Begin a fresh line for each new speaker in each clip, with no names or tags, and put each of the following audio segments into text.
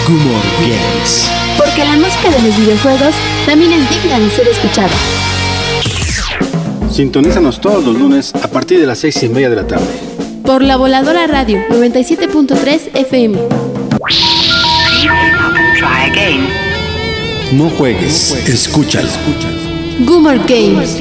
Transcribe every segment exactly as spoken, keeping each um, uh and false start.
Gumor Games.
Porque la música de los videojuegos también es digna de ser escuchada.
Sintonízanos todos los lunes a partir de las seis y media de la tarde.
Por La Voladora Radio noventa y siete punto tres F M.
No juegues, escúchalo.
Gumor Games.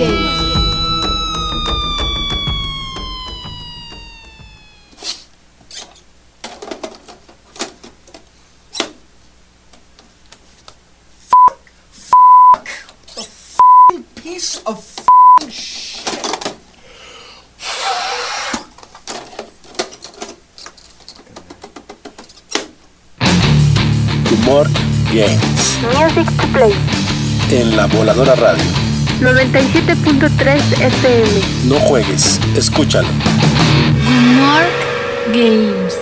Gumor Games.
Music to play.
En La Voladora Radio
noventa y siete punto tres F M.
No juegues, escúchalo.
Gumor Games.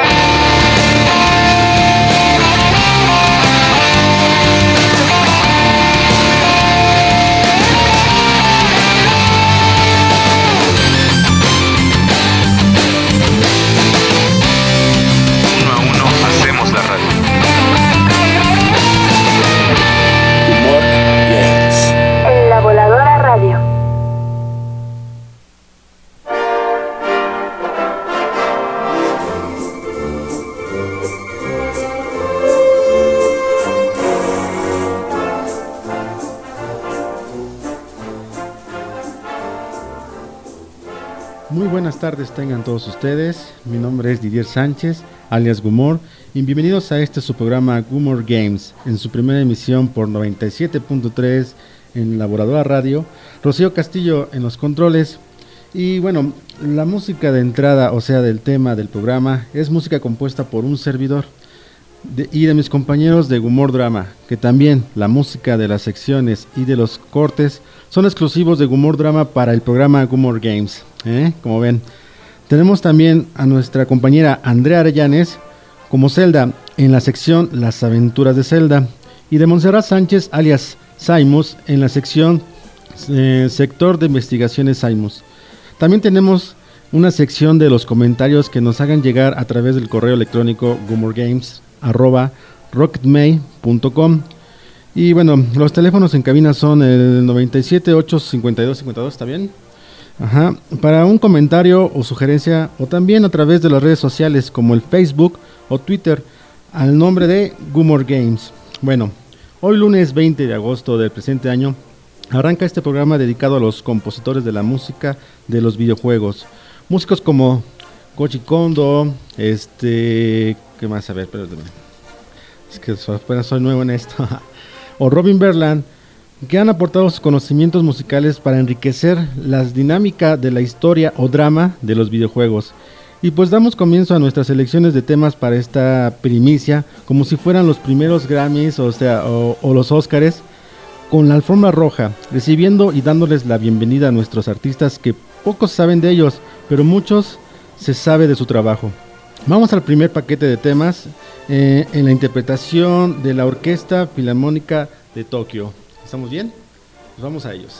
Muy buenas tardes tengan todos ustedes, mi nombre es Didier Sánchez, alias Gumor, y bienvenidos a este su programa Gumor Games, en su primera emisión por noventa y siete punto tres en La Voladora Radio, Rocío Castillo en los controles, y bueno, la música de entrada, o sea del tema del programa, es música compuesta por un servidor, de, y de mis compañeros de Gumor Drama, que también la música de las secciones y de los cortes son exclusivos de Gumor Drama para el programa Gumor Games. ¿Eh? Como ven, tenemos también a nuestra compañera Andrea Arellanes como Zelda en la sección Las Aventuras de Zelda, y de Montserrat Sánchez alias Saimus en la sección eh, Sector de Investigaciones Saimus. También tenemos una sección de los comentarios que nos hagan llegar a través del correo electrónico gumorgames arroba rocketmail punto com. Y bueno, los teléfonos en cabina son el noventa y siete, ocho cincuenta y dos, cincuenta y dos, ¿está bien? Ajá, para un comentario o sugerencia, o también a través de las redes sociales como el Facebook o Twitter al nombre de Gumor Games. Bueno, hoy lunes veinte de agosto del presente año arranca este programa dedicado a los compositores de la música de los videojuegos. Músicos como Koji Kondo, este, ¿qué más? A ver, perdón, es que apenas soy nuevo en esto. O Robin Berland, que han aportado sus conocimientos musicales para enriquecer la dinámica de la historia o drama de los videojuegos. Y pues damos comienzo a nuestras selecciones de temas para esta primicia, como si fueran los primeros Grammys, o sea, o, o los Óscares, con la alfombra roja, recibiendo y dándoles la bienvenida a nuestros artistas que pocos saben de ellos, pero muchos se sabe de su trabajo. Vamos al primer paquete de temas eh, en la interpretación de la Orquesta Filarmónica de Tokio. ¿Estamos bien? Pues vamos a ellos.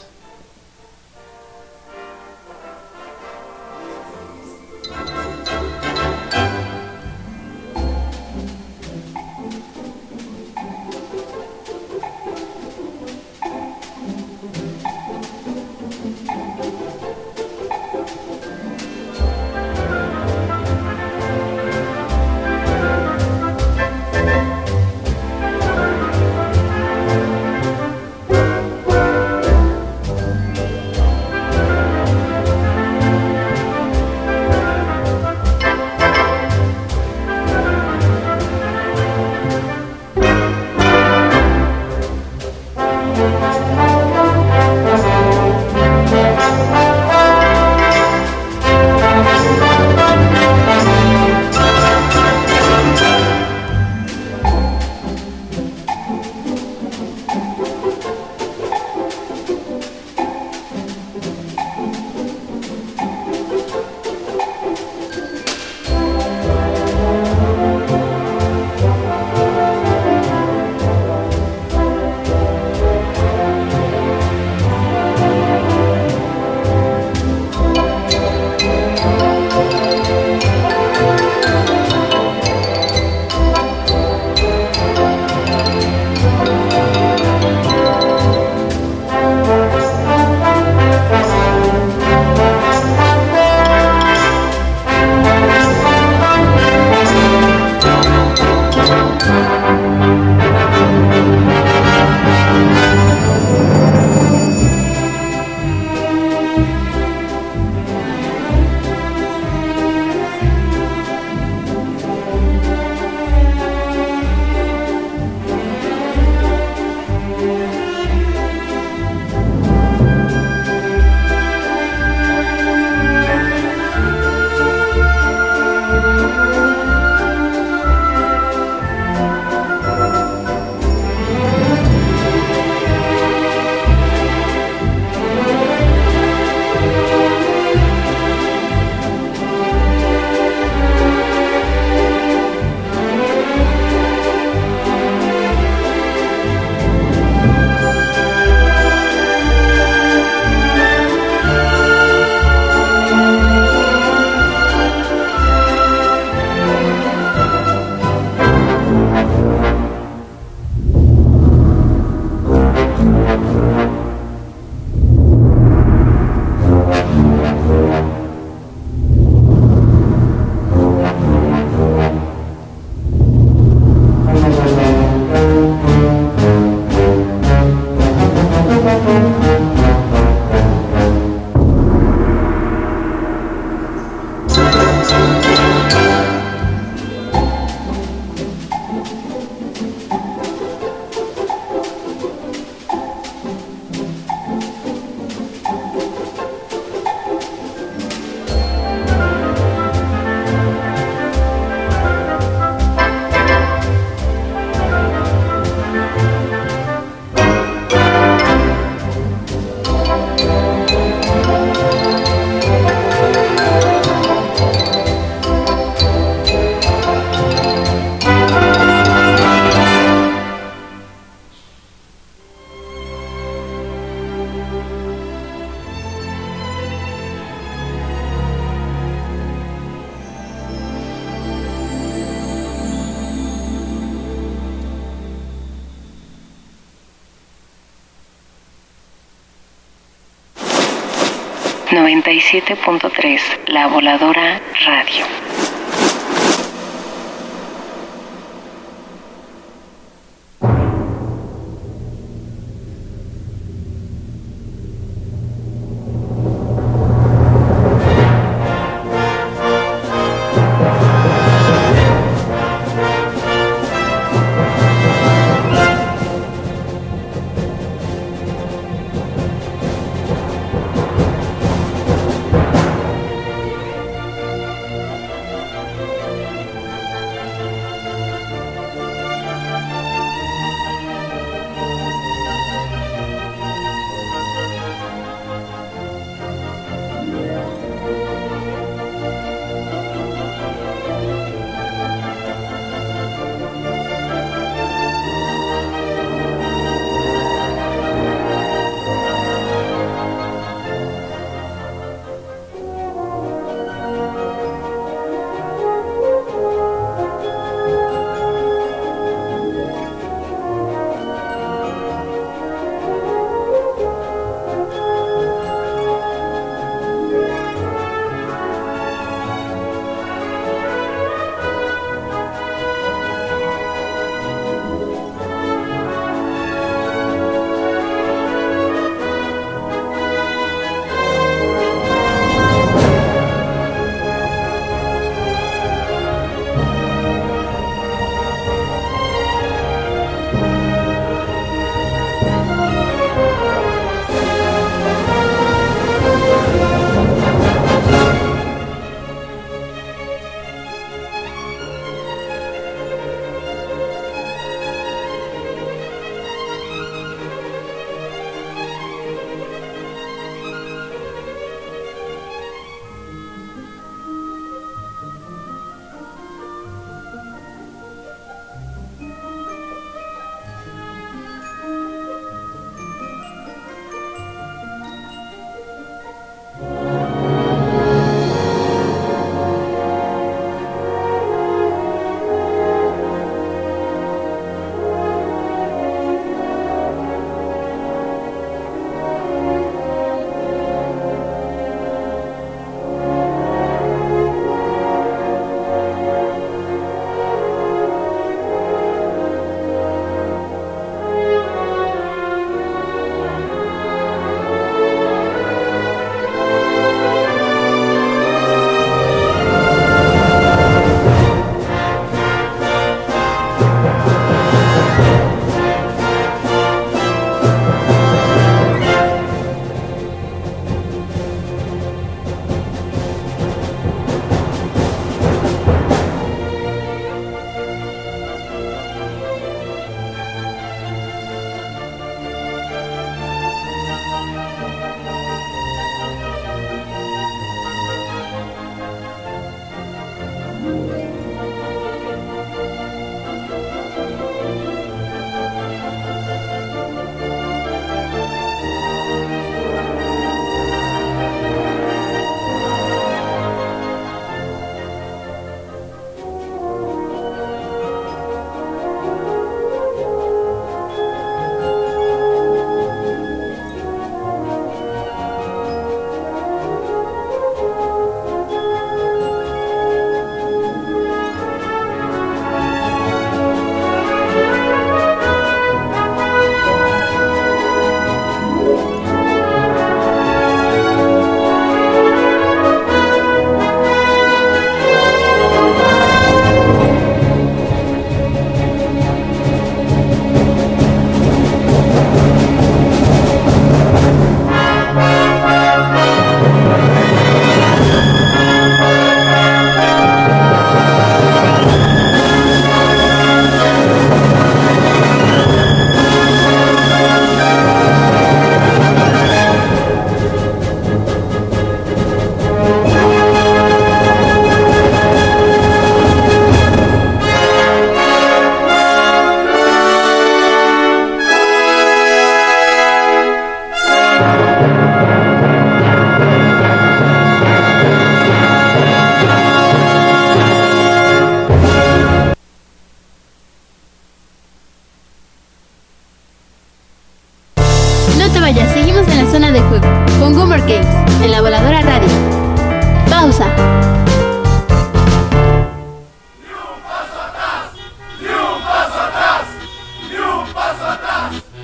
noventa y siete punto tres, La Voladora Radio.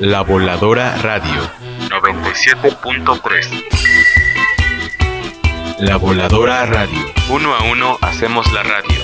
La Voladora Radio noventa y siete punto tres. La Voladora Radio. Uno a uno hacemos la radio.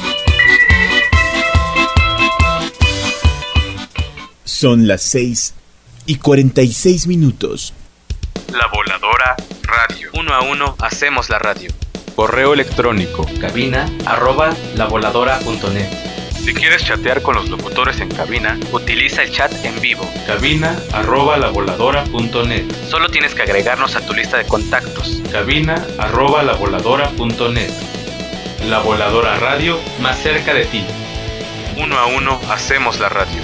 Son las seis y cuarenta y seis minutos.
La Voladora Radio. Uno a uno hacemos la radio. Correo electrónico cabina arroba lavoladora.net. Si quieres chatear con los locutores en cabina, utiliza el chat en vivo. Cabina arroba lavoladora.net. Solo tienes que agregarnos a tu lista de contactos. Cabina arroba lavoladora.net. La Voladora Radio, más cerca de ti. Uno a uno hacemos la radio.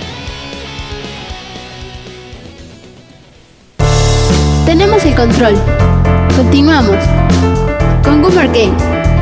Tenemos el control. Continuamos con Goomer Games.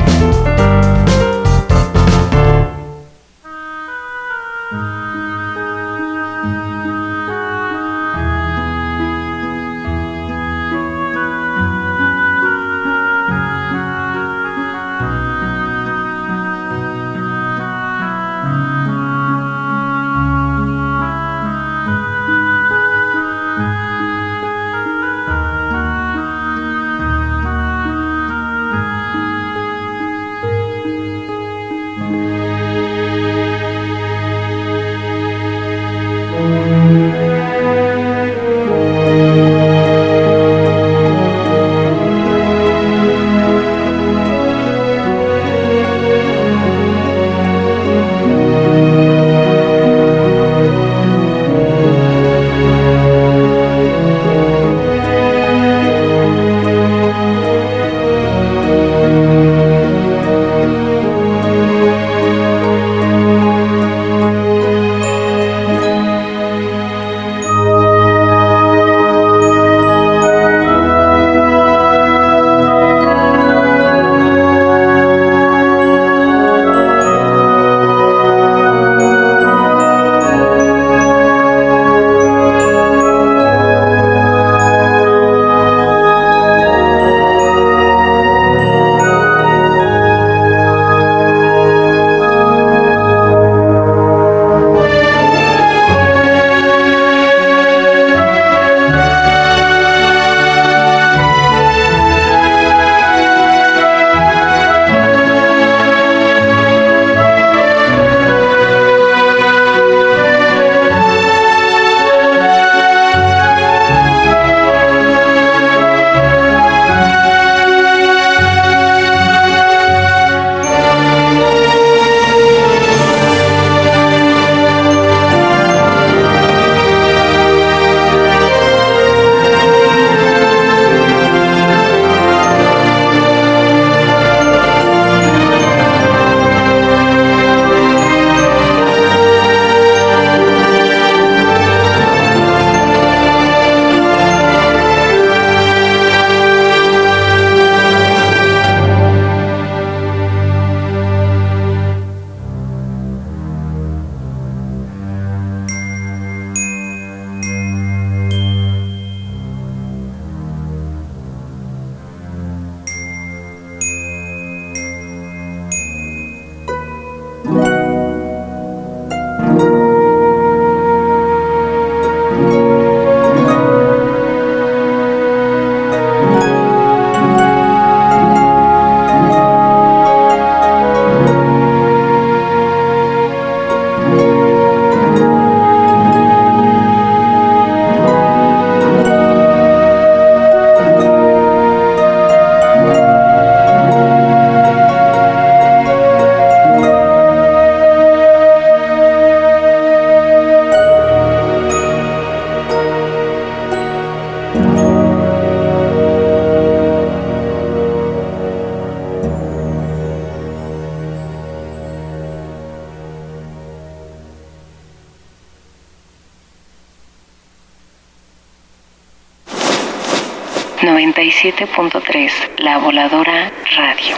noventa y siete punto tres, La Voladora Radio.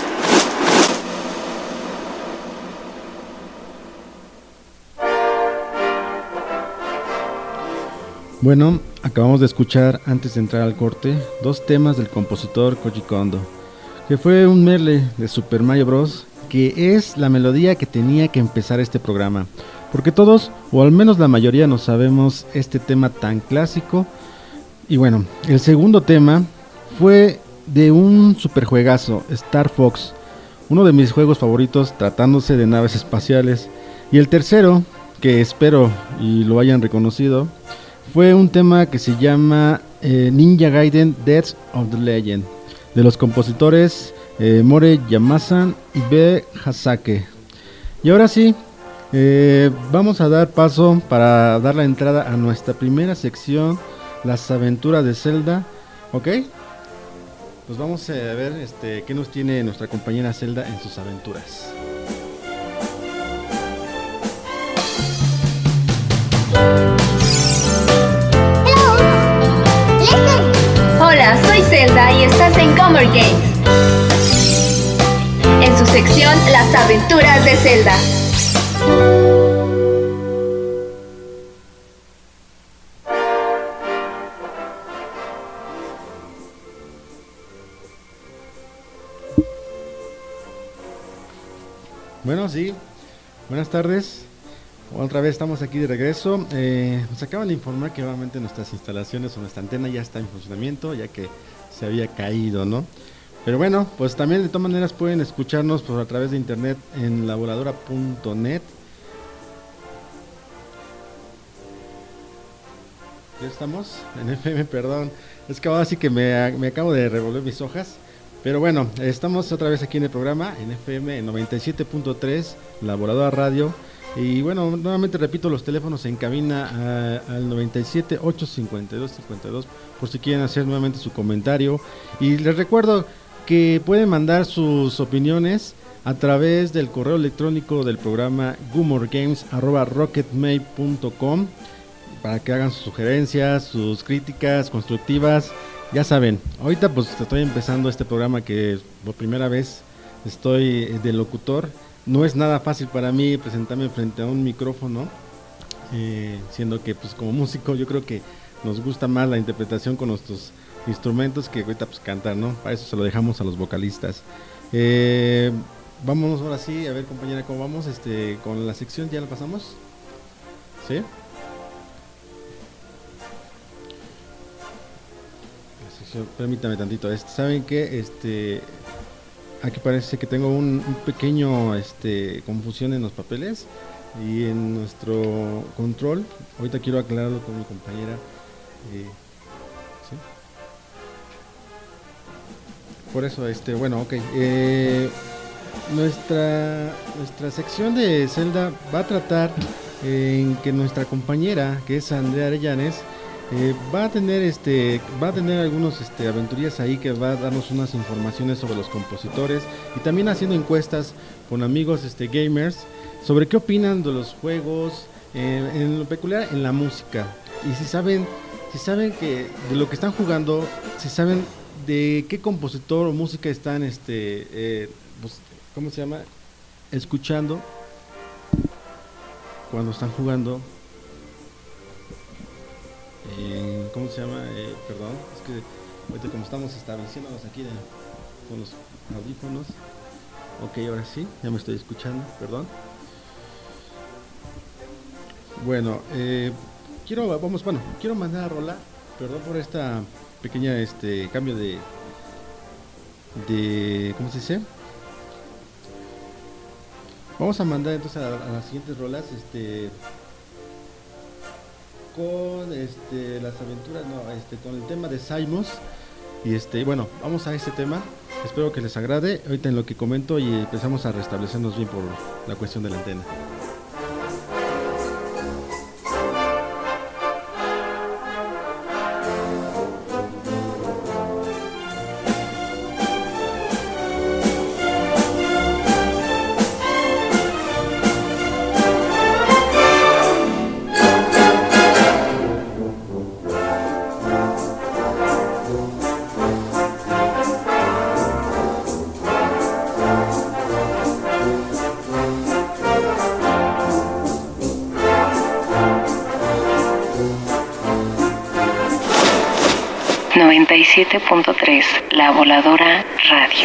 Bueno, acabamos de escuchar, antes de entrar al corte, dos temas del compositor Koji Kondo, que fue un medley de Super Mario Bros., que es la melodía que tenía que empezar este programa. porque todos, o al menos la mayoría, nos sabemos este tema tan clásico. Y bueno, el segundo tema fue de un superjuegazo, Star Fox, uno de mis juegos favoritos tratándose de naves espaciales. Y el tercero, que espero y lo hayan reconocido, fue un tema que se llama eh, Ninja Gaiden Death of the Legend, de los compositores eh, More Yamasan y B. Hasake. Y ahora sí, eh, vamos a dar paso para dar la entrada a nuestra primera sección, las aventuras de Zelda. ¿Ok? Pues vamos a ver este, qué nos tiene nuestra compañera Zelda en sus aventuras.
Hola, soy Zelda y estás en Gamer Games. En su sección Las aventuras de Zelda.
Bueno, sí, buenas tardes. Otra vez estamos aquí de regreso. Eh, nos acaban de informar que obviamente nuestras instalaciones o nuestra antena ya está en funcionamiento, ya que se había caído, ¿no? Pero bueno, pues también de todas maneras pueden escucharnos por a través de internet en la voladora punto net. Ya estamos en F M, perdón. Es que ahora sí que me, me acabo de revolver mis hojas. Pero bueno, estamos otra vez aquí en el programa, en F M en noventa y siete punto tres, La Voladora Radio. Y bueno, nuevamente repito los teléfonos en cabina uh, al noventa y siete, ocho cincuenta y dos, cincuenta y dos, por si quieren hacer nuevamente su comentario. Y les recuerdo que pueden mandar sus opiniones a través del correo electrónico del programa gumorgames arroba rocketmail punto com para que hagan sus sugerencias, sus críticas constructivas. Ya saben, ahorita pues estoy empezando este programa que por primera vez estoy de locutor. No es nada fácil para mí presentarme frente a un micrófono, eh, siendo que pues como músico yo creo que nos gusta más la interpretación con nuestros instrumentos que ahorita pues cantar, ¿no? Para eso se lo dejamos a los vocalistas. Eh, vámonos ahora sí, a ver compañera, ¿cómo vamos? Este, con la sección, ¿ya la pasamos? ¿Sí? Permítame tantito. Este, ¿saben qué? Este, aquí parece que tengo un, un pequeño este, confusión en los papeles y en nuestro control. Ahorita quiero aclararlo con mi compañera. Eh, ¿sí? Por eso, este, bueno, ok. Eh, nuestra, nuestra sección de Zelda va a tratar en que nuestra compañera, que es Andrea Arellanes, Eh, va a tener este va a tener algunos este aventurías ahí que va a darnos unas informaciones sobre los compositores y también haciendo encuestas con amigos este gamers sobre qué opinan de los juegos, eh, en lo peculiar en la música, y si saben si saben que de lo que están jugando, si saben de qué compositor o música están este eh, pues, ¿cómo se llama? Escuchando cuando están jugando. Eh, ¿Cómo se llama? Eh, perdón, es que ahorita como estamos estableciéndonos aquí de, con los audífonos. Ok, ahora sí, ya me estoy escuchando, perdón. Bueno, eh, quiero, vamos, bueno, quiero mandar a rolar, perdón por esta pequeña este cambio de, de, ¿cómo se dice? Vamos a mandar entonces a, a las siguientes rolas, este... con este las aventuras, no, este con el tema de Saimos. Y este, bueno, vamos a este tema. Espero que les agrade. Ahorita en lo que comento y empezamos a restablecernos bien por la cuestión de la antena.
noventa y siete punto tres, La Voladora Radio.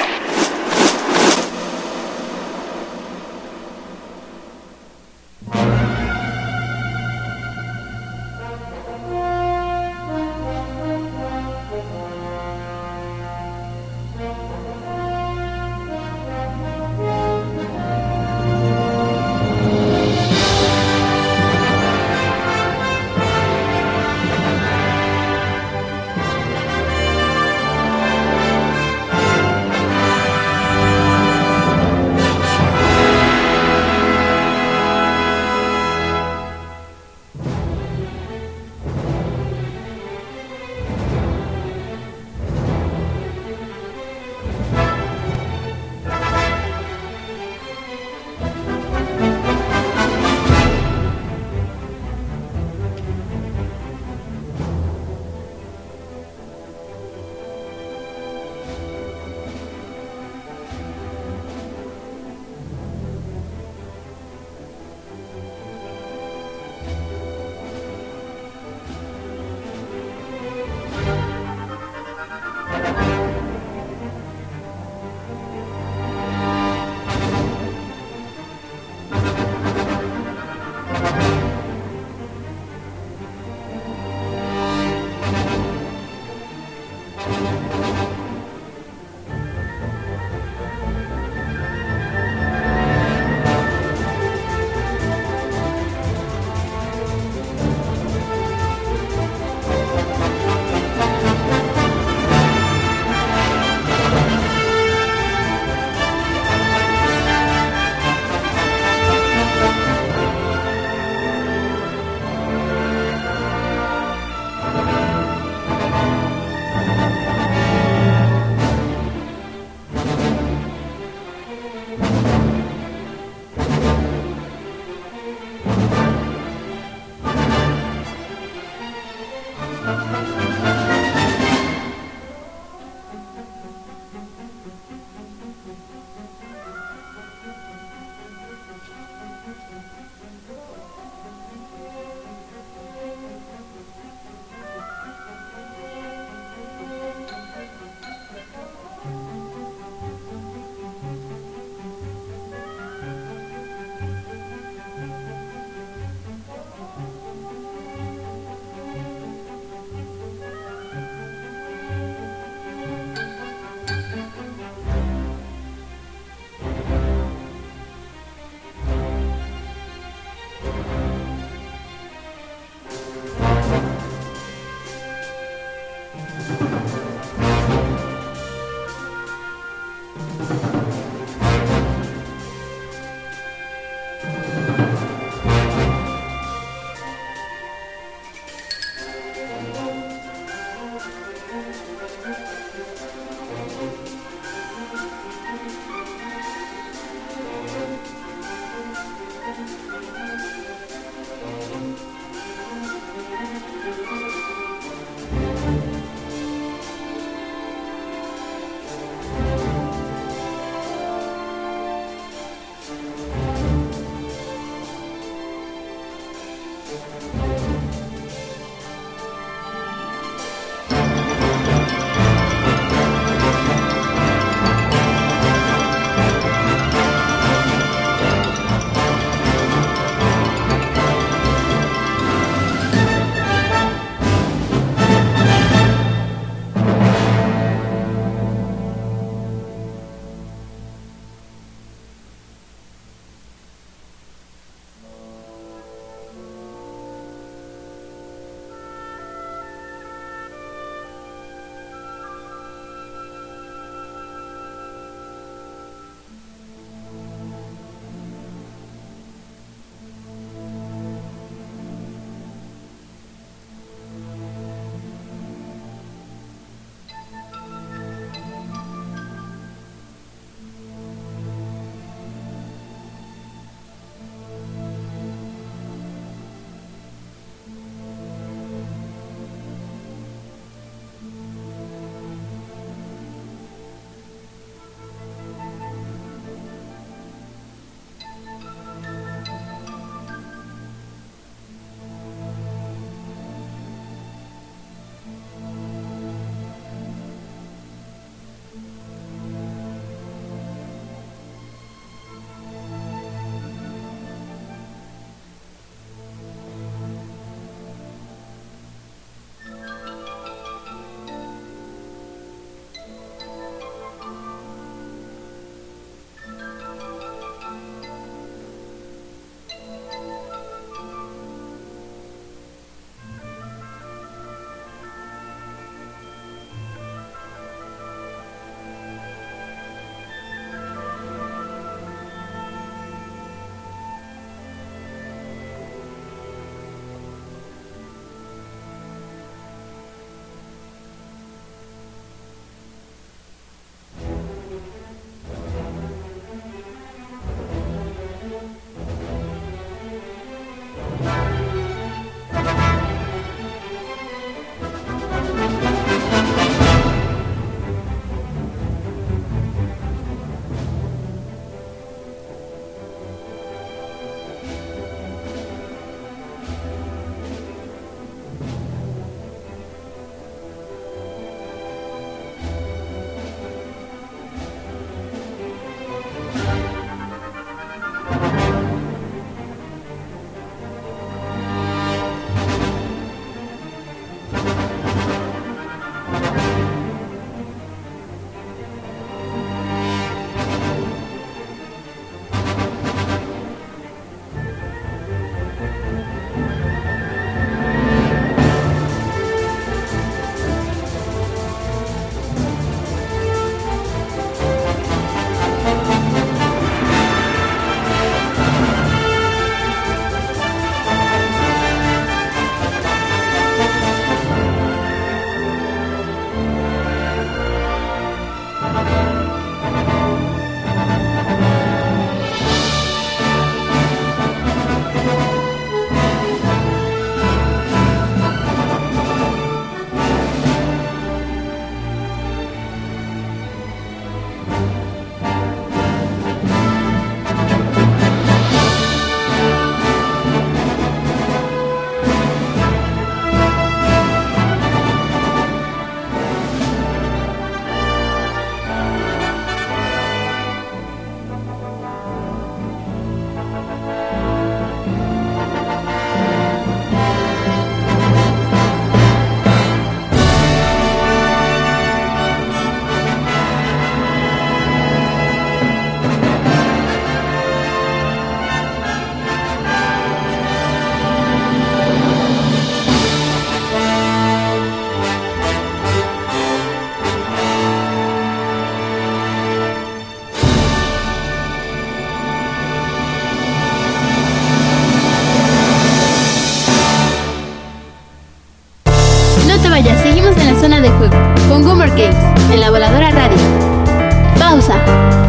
con Goomer Games en la Voladora Radio. Pausa.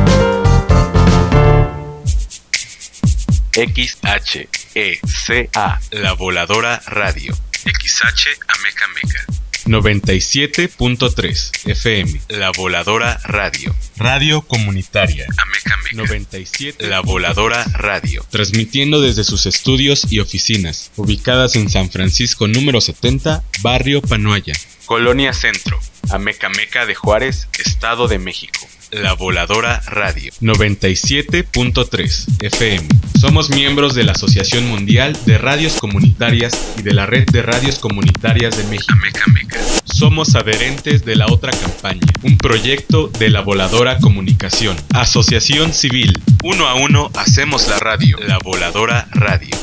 X H E C A, La Voladora Radio. X H Ameca Meca. noventa y siete punto tres F M, La Voladora Radio. Radio comunitaria. Ameca Meca. noventa y siete, La Voladora Radio. Transmitiendo desde sus estudios y oficinas, ubicadas en San Francisco número setenta, Barrio Panoaya, Colonia Centro, Ameca Meca de Juárez, Estado de México. La Voladora Radio, noventa y siete punto tres F M. Somos miembros de la Asociación Mundial de Radios Comunitarias y de la Red de Radios Comunitarias de México. Ameca Meca. Somos adherentes de la otra campaña, un proyecto de la Voladora Comunicación. Asociación Civil, uno a uno hacemos la radio. La Voladora Radio.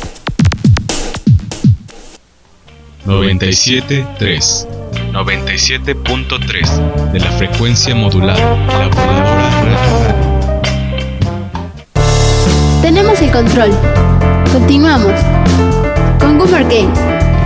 noventa y siete punto tres noventa y siete punto tres de la frecuencia modulada, La Voladora Radio.
Tenemos el control. Continuamos con Goomer Games.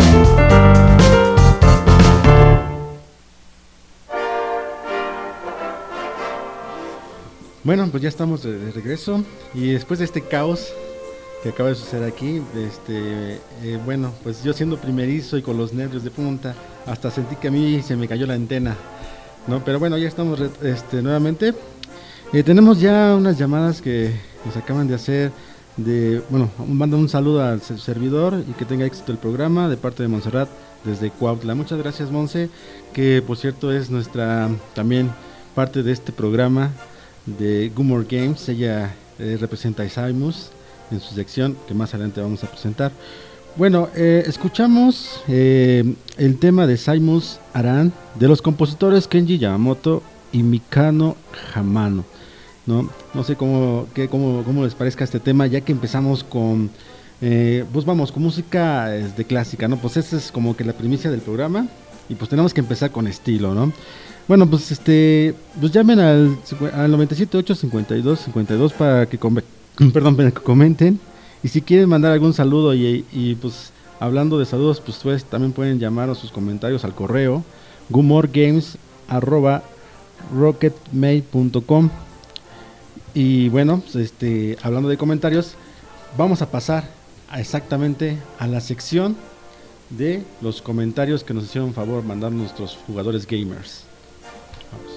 Bueno, pues ya estamos de, de regreso y después de este caos que acaba de suceder aquí, este, eh, bueno, pues yo siendo primerizo y con los nervios de punta, hasta sentí que a mí se me cayó la antena, ¿no? Pero bueno, ya estamos este, nuevamente. Eh, tenemos ya unas llamadas que nos acaban de hacer, de, bueno, manda un saludo al servidor y que tenga éxito el programa de parte de Montserrat desde Cuautla. Muchas gracias, Monse, que por cierto es nuestra también parte de este programa de Goomer Games. Ella eh, representa a Isaimus en su sección que más adelante vamos a presentar. Bueno, eh, escuchamos eh, el tema de Saimus Aran de los compositores Kenji Yamamoto y Mikano Hamano, ¿no? No sé cómo, qué, cómo, cómo les parezca este tema, ya que empezamos con, eh, pues vamos, con música de clásica, ¿no? Pues esa es como que la primicia del programa y pues tenemos que empezar con estilo, ¿no? Bueno, pues este, pues llamen al, al noventa y siete ocho cincuenta y dos cincuenta y dos para que come, perdón, para que comenten. Y si quieren mandar algún saludo y, y pues hablando de saludos, pues, pues también pueden llamar a sus comentarios al correo gumorgames arroba rocketmail punto com. Y bueno, pues este, hablando de comentarios, vamos a pasar a exactamente a la sección de los comentarios que nos hicieron favor mandar nuestros jugadores gamers. Vamos.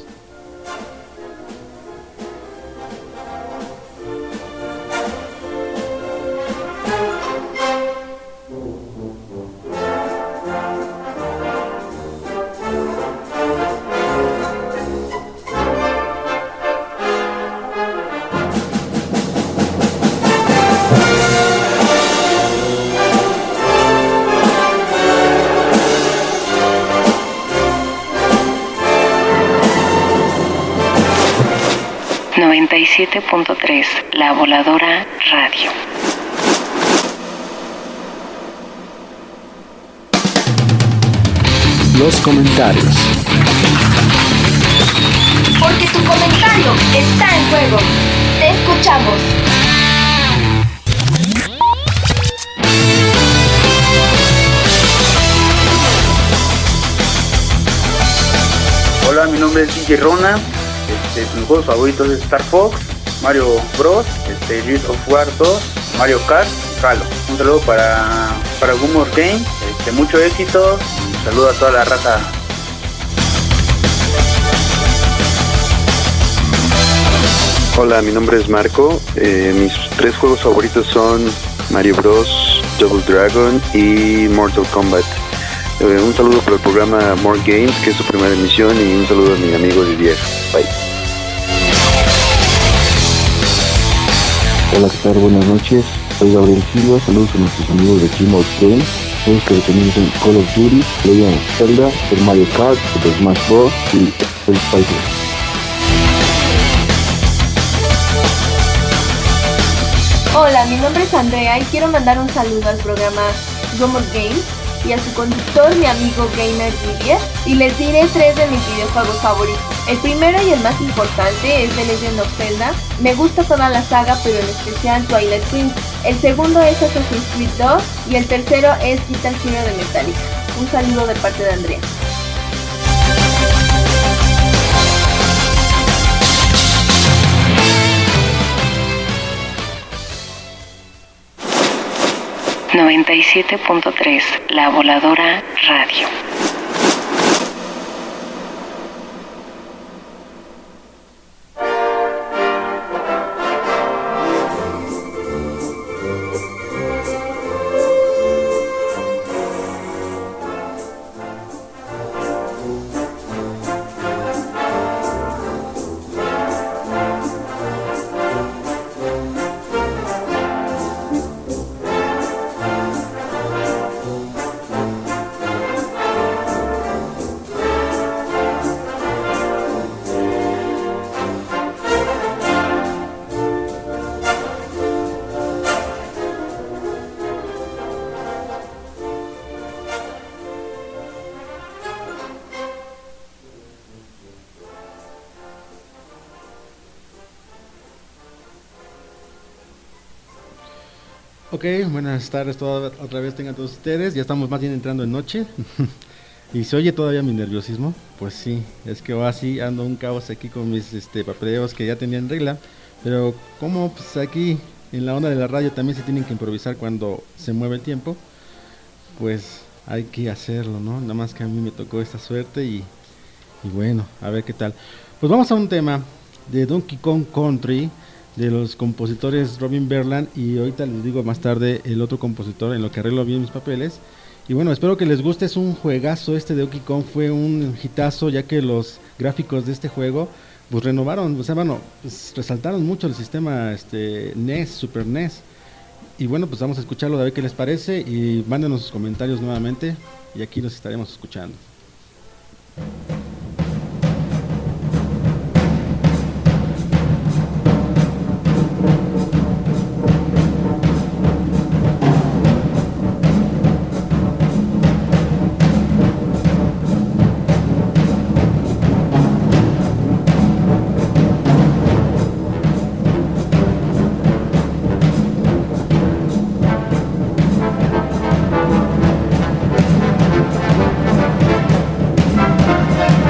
noventa y siete punto tres, La Voladora Radio.
Los comentarios.
Porque tu comentario está en juego. Te escuchamos.
Hola, mi nombre es D J Rona. Este, mis juegos favoritos es Star Fox, Mario Bros, este, Gears of War dos, Mario Kart y Halo. Un saludo para, para Goomer Games, este, mucho éxito, un saludo a toda la raza.
Hola, mi nombre es Marco, eh, mis tres juegos favoritos son Mario Bros, Double Dragon y Mortal Kombat. Eh, un saludo para el programa More Games, que es su primera emisión, y un saludo a mi amigo Didier. Bye.
Hola, ¿qué tal? Buenas noches. Soy Gabriel Silva. Saludos a nuestros amigos de Keyboard Games. Juegos que tenemos en Call of Duty, Legend of Zelda, el Mario Kart, el Smash Bros. y el Spider.
Hola, mi nombre es Andrea y quiero mandar un saludo al programa Goomer Games y a su conductor, mi amigo gamer Didier, y les diré tres de mis videojuegos favoritos. El primero y el más importante es The Legend of Zelda. Me gusta toda la saga, pero en especial Twilight Princess. El segundo es Assassin's Creed dos y el tercero es Guitar Hero de Metallica. Un saludo de parte de Andrea.
noventa y siete punto tres, La Voladora Radio.
Ok, buenas tardes toda, otra vez tengan todos ustedes, ya estamos más bien entrando en noche y se oye todavía mi nerviosismo, pues sí, es que va así, ando un caos aquí con mis este, papeleos que ya tenía en regla, pero como pues aquí en la onda de la radio también se tienen que improvisar cuando se mueve el tiempo, pues hay que hacerlo, ¿no? Nada más que a mí me tocó esta suerte y, y bueno, a ver qué tal. Pues vamos a un tema de Donkey Kong Country, de los compositores Robin Berland, y ahorita les digo más tarde el otro compositor en lo que arreglo bien mis papeles. Y bueno, espero que les guste, es un juegazo este de Donkey Kong, fue un hitazo ya que los gráficos de este juego pues renovaron, o sea, bueno, pues, resaltaron mucho el sistema este N E S, Super N E S. Y bueno, pues vamos a escucharlo, a ver qué les parece y mándenos sus comentarios nuevamente y aquí los estaremos escuchando.
We'll be right back.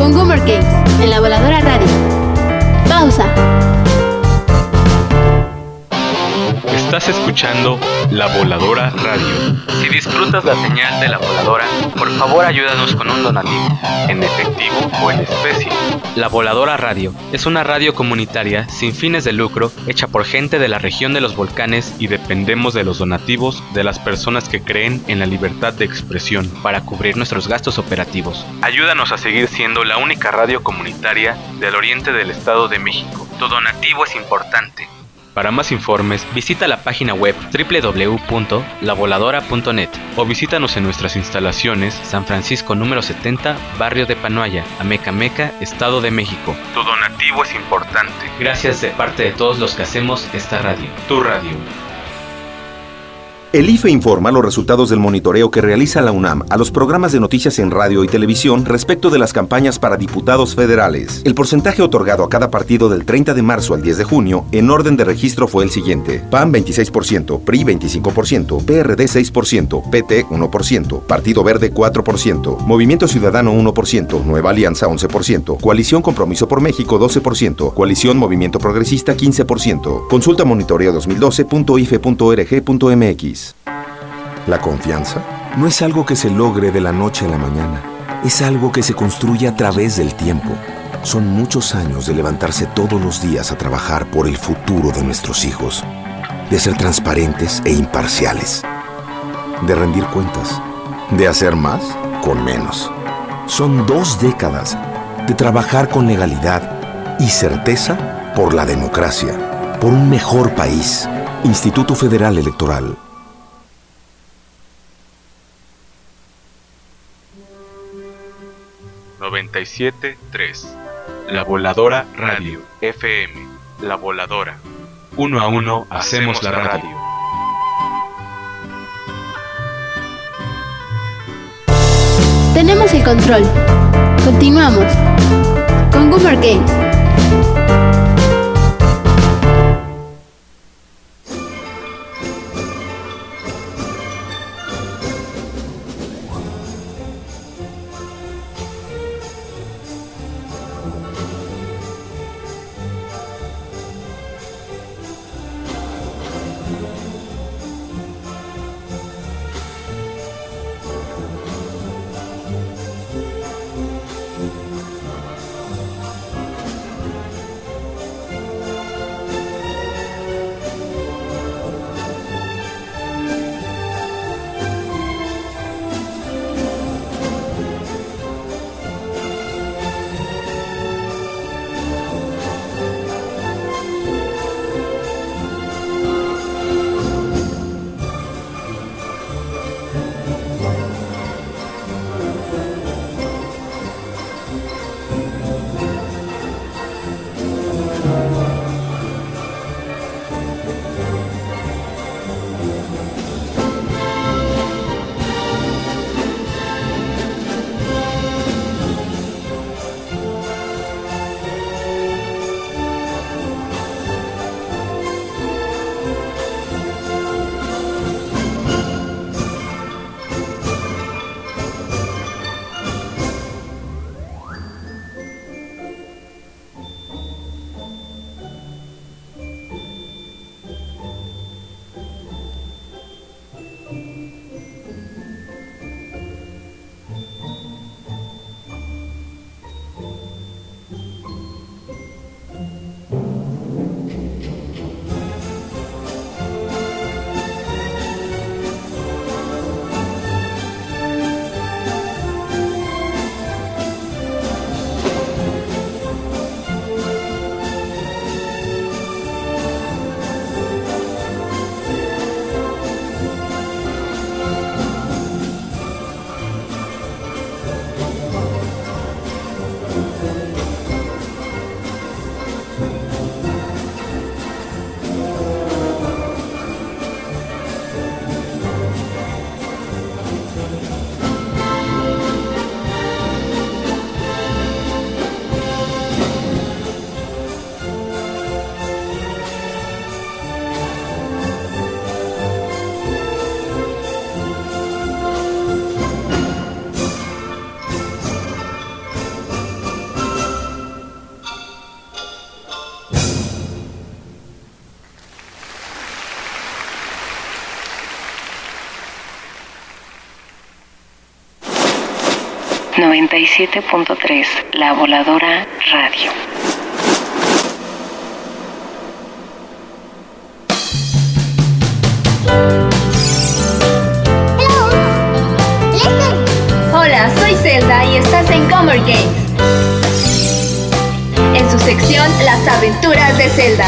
con Goomer Games en la Voladora Radio. Pausa.
Estás escuchando La Voladora Radio. Si disfrutas la señal de La Voladora, por favor ayúdanos con un donativo, en efectivo o en especie. La Voladora Radio es una radio comunitaria sin fines de lucro hecha por gente de la región de los volcanes y dependemos de los donativos de las personas que creen en la libertad de expresión para cubrir nuestros gastos operativos. Ayúdanos a seguir siendo la única radio comunitaria del oriente del Estado de México. Tu donativo es importante. Para más informes, visita la página web doble u doble u doble u punto la voladora punto net o visítanos en nuestras instalaciones San Francisco número setenta, barrio de Panoaya, Amecameca, Estado de México. Tu donativo es importante. Gracias de parte de todos los que hacemos esta radio. Tu radio.
El I F E informa los resultados del monitoreo que realiza la UNAM a los programas de noticias en radio y televisión respecto de las campañas para diputados federales. El porcentaje otorgado a cada partido del treinta de marzo al diez de junio en orden de registro fue el siguiente: P A N veintiséis por ciento, P R I veinticinco por ciento, P R D seis por ciento, P T uno por ciento, Partido Verde cuatro por ciento, Movimiento Ciudadano uno por ciento, Nueva Alianza once por ciento, Coalición Compromiso por México doce por ciento, Coalición Movimiento Progresista quince por ciento. Consulta monitoreo dos mil doce punto i f e punto org punto m x. La confianza no es algo que se logre de la noche a la mañana, es algo que se construye a través del tiempo. Son muchos años de levantarse todos los días a trabajar por el futuro de nuestros hijos, de ser transparentes e imparciales, de rendir cuentas, de hacer más con menos. Son dos décadas de trabajar con legalidad y certeza por la democracia, por un mejor país. Instituto Federal Electoral.
noventa y siete punto tres La Voladora Radio F M. La Voladora. Uno a uno hacemos la radio.
Tenemos el control. Continuamos con Goomer Games.
noventa y siete punto tres, La Voladora Radio.
Hola, soy Zelda y estás en Gamer Games. En su sección Las aventuras de Zelda.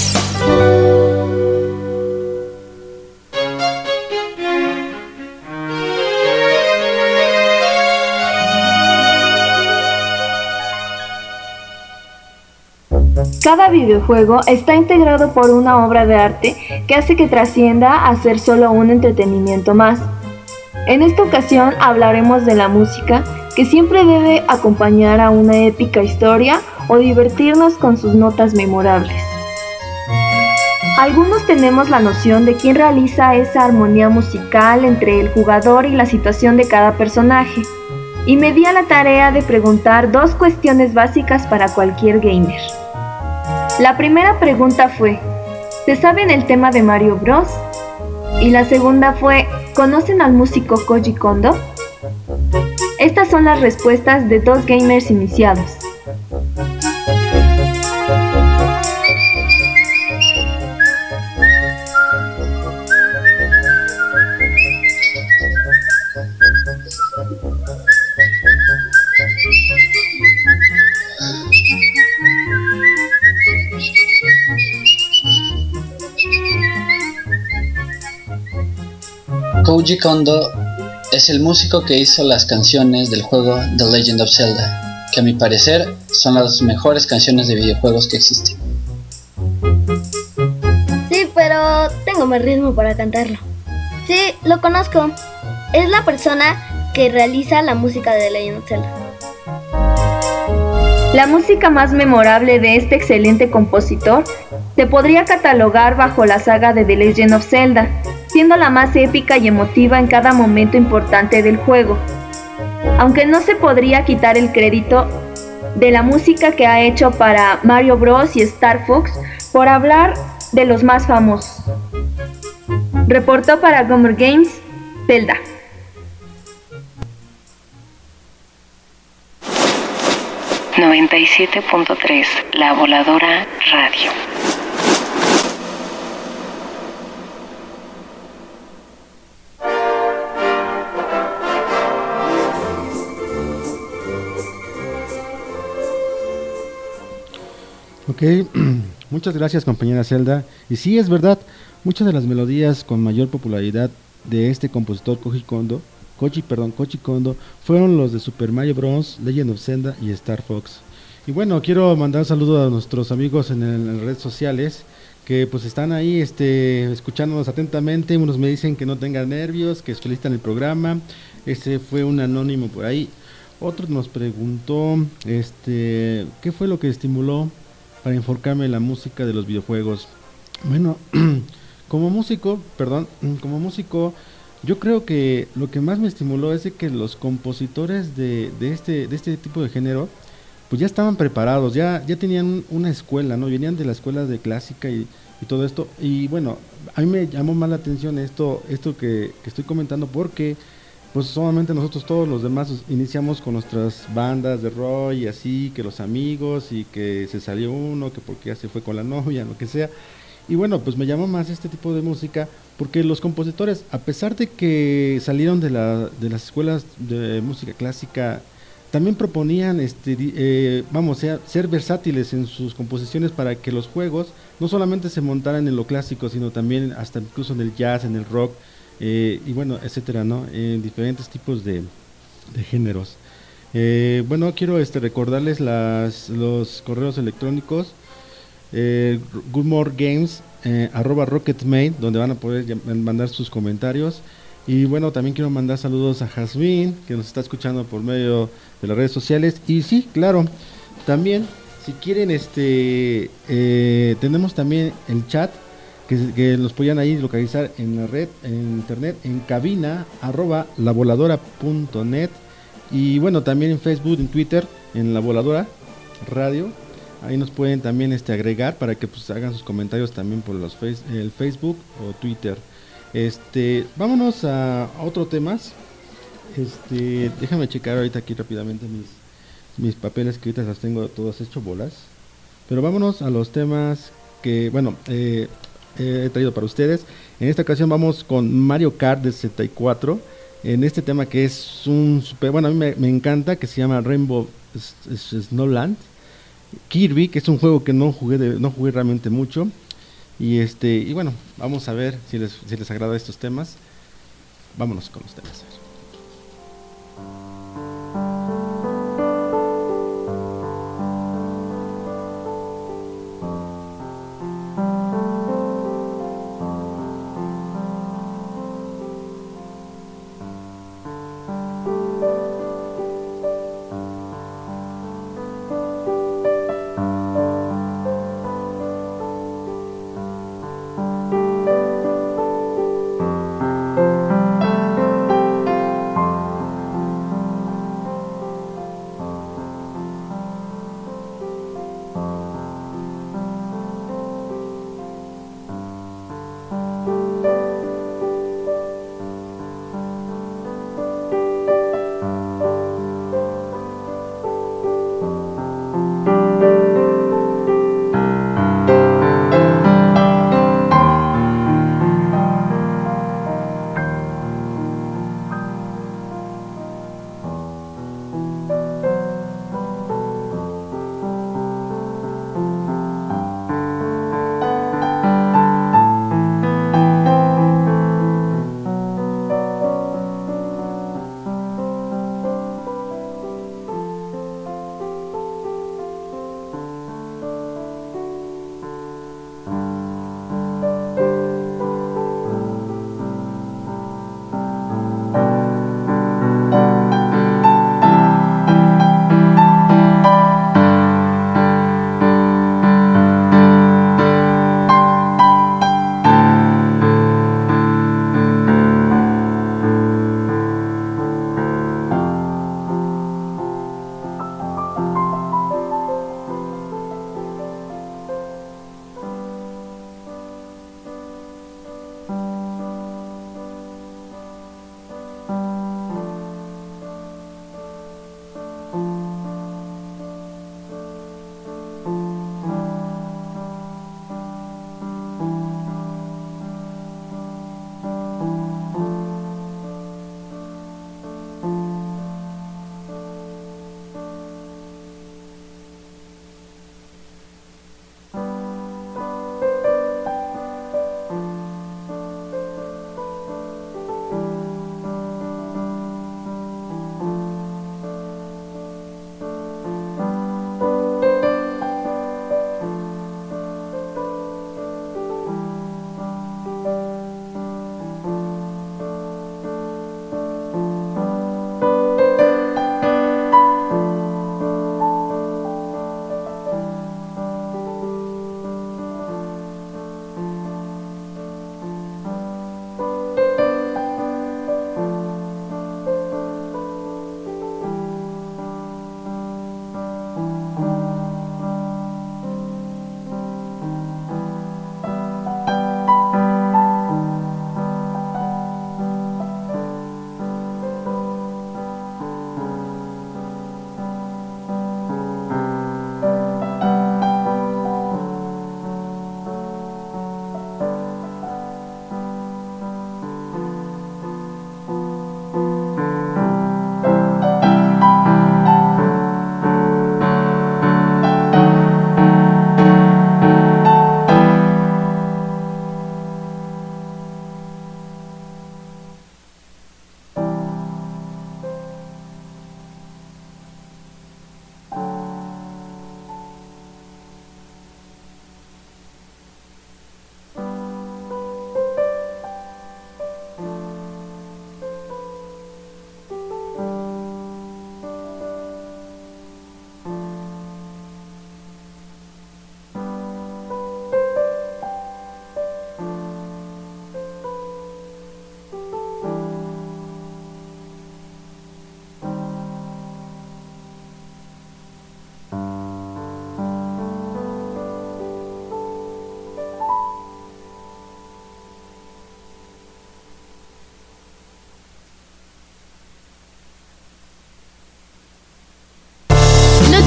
Cada videojuego está integrado por una obra de arte que hace que trascienda a ser solo un entretenimiento más. En esta ocasión hablaremos de la música, que siempre debe acompañar a una épica historia o divertirnos con sus notas memorables. Algunos tenemos la noción de quién realiza esa armonía musical entre el jugador y la situación de cada personaje, y me di a la tarea de preguntar dos cuestiones básicas para cualquier gamer. La primera pregunta fue, ¿se saben el tema de Mario Bros? Y la segunda fue, ¿conocen al músico Koji Kondo? Estas son las respuestas de dos gamers iniciados.
Koji Kondo es el músico que hizo las canciones del juego The Legend of Zelda, que a mi parecer son las mejores canciones de videojuegos que existen.
Sí, pero tengo más ritmo para cantarlo. Sí, lo conozco. Es la persona que realiza la música de The Legend of Zelda.
La música más memorable de este excelente compositor se podría catalogar bajo la saga de The Legend of Zelda, siendo la más épica y emotiva en cada momento importante del juego. Aunque no se podría quitar el crédito de la música que ha hecho para Mario Bros y Star Fox, por hablar de los más famosos. Reportó para Gamer Games, Zelda.
noventa y siete punto tres, La Voladora Radio.
Ok, muchas gracias compañera Zelda. Y sí, es verdad, muchas de las melodías con mayor popularidad de este compositor Koji Kondo, Koji, perdón, Koji Kondo, fueron los de Super Mario Bros, Legend of Zelda y Star Fox. Y bueno, quiero mandar un saludo a nuestros amigos en, el, en las redes sociales que pues están ahí este, escuchándonos atentamente. Unos me dicen que no tengan nervios, que felicitan el programa. Ese fue un anónimo por ahí. Otro nos preguntó este, ¿qué fue lo que estimuló para enfocarme en la música de los videojuegos? Bueno, como músico, perdón, como músico, yo creo que lo que más me estimuló es de que los compositores de, de este de este tipo de género, pues ya estaban preparados, ya ya tenían una escuela, ¿no? Venían de la escuela de clásica y, y todo esto. Y bueno, a mí me llamó más la atención esto esto que, que estoy comentando, porque pues solamente nosotros todos los demás iniciamos con nuestras bandas de rock y así, que los amigos y que se salió uno, que porque ya se fue con la novia, lo que sea. Y bueno, pues me llamó más este tipo de música porque los compositores, a pesar de que salieron de, la, de las escuelas de música clásica, también proponían este, eh, vamos, ser, ser versátiles en sus composiciones para que los juegos no solamente se montaran en lo clásico, sino también hasta incluso en el jazz, en el rock, eh, y bueno, etcétera, ¿no? En diferentes tipos de, de géneros. Eh, bueno, quiero este, recordarles las, los correos electrónicos. Eh, goodmoregames eh, arroba rocketmail, donde van a poder mandar sus comentarios. Y bueno, también quiero mandar saludos a Jazmín, que nos está escuchando por medio de las redes sociales. Y sí, claro, también si quieren, este eh, tenemos también el chat que, que nos podían ahí localizar en la red, en internet, en cabina arroba lavoladora punto net. Y bueno, también en Facebook, en Twitter, en La Voladora Radio. Ahí nos pueden también este, agregar para que pues hagan sus comentarios también por los face, el Facebook o Twitter. Este, vámonos a, a otro tema. Este, déjame checar ahorita aquí rápidamente mis, mis papeles que ahorita las tengo todos hecho bolas. Pero vámonos a los temas que, bueno, eh, eh, he traído para ustedes. En esta ocasión vamos con Mario Kart de sesenta y cuatro. En este tema que es un super, bueno, a mí me, me encanta, que se llama Rainbow Snowland. Kirby, que es un juego que no jugué de, no jugué realmente mucho. Y este, y bueno, vamos a ver si les, si les agrada estos temas. Vámonos con los temas.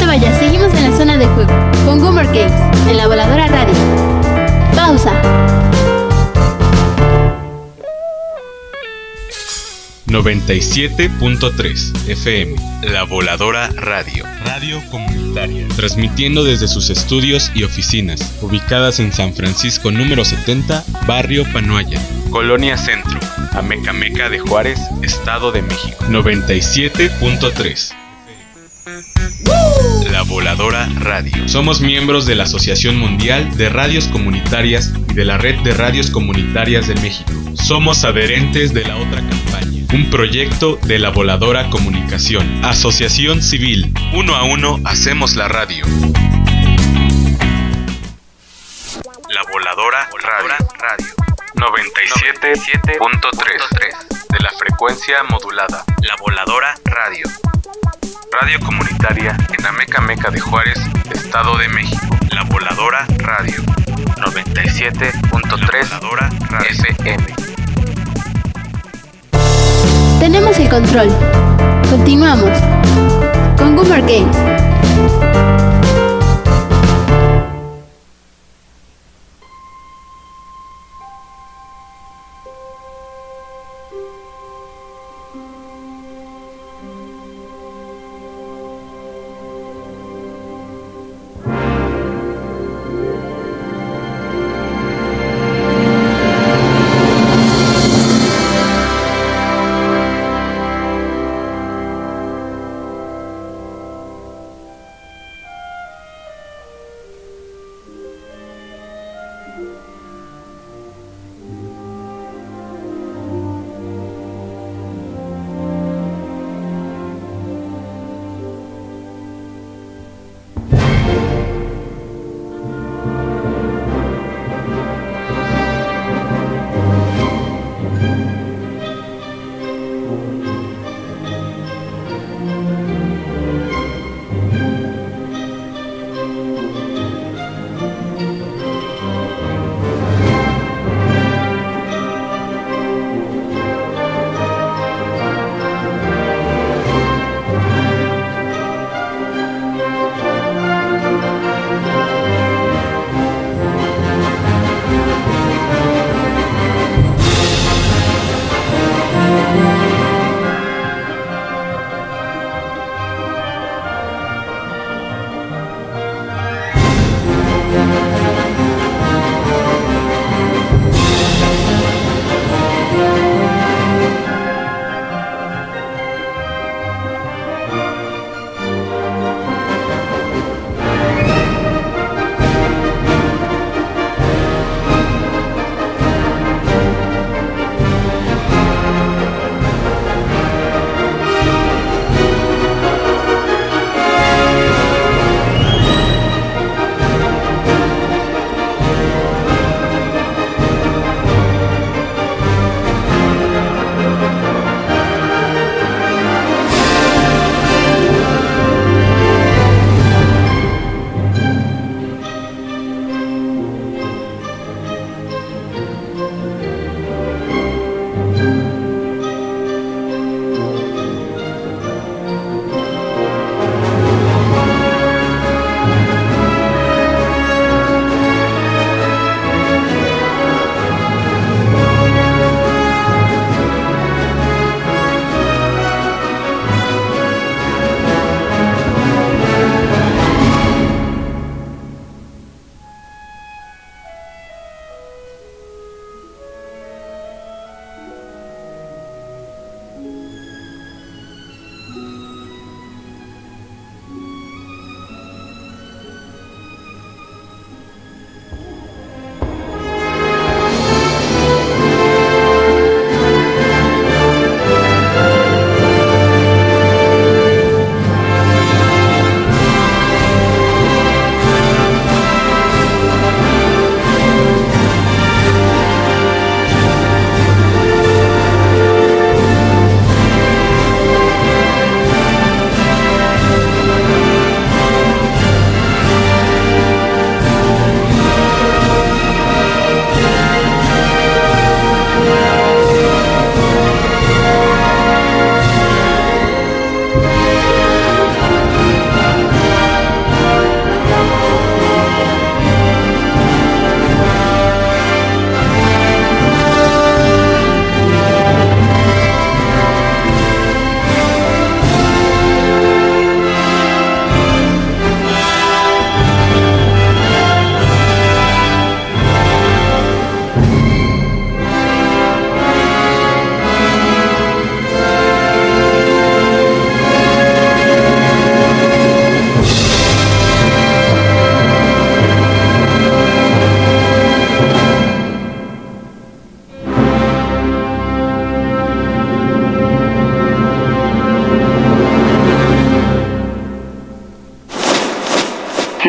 vayas, seguimos en la zona de juego con Goomer Games, en la Voladora Radio. Pausa.
noventa y siete punto tres F M, La Voladora Radio. Radio comunitaria. Transmitiendo desde sus estudios y oficinas, ubicadas en San Francisco número setenta, Barrio Panoaya, Colonia Centro, Amecameca de Juárez, Estado de México. noventa y siete punto tres La Voladora Radio. Somos miembros de la Asociación Mundial de Radios Comunitarias y de la Red de Radios Comunitarias de México. Somos adherentes de la otra campaña, un proyecto de la Voladora Comunicación. Asociación Civil, uno a uno hacemos la radio. La Voladora Radio, radio. noventa y siete punto tres de la frecuencia modulada. La Voladora Radio. Radio comunitaria en Amecameca de Juárez, Estado de México. La Voladora Radio. noventa y siete punto tres F M.
Tenemos el control. Continuamos con Goomer Games.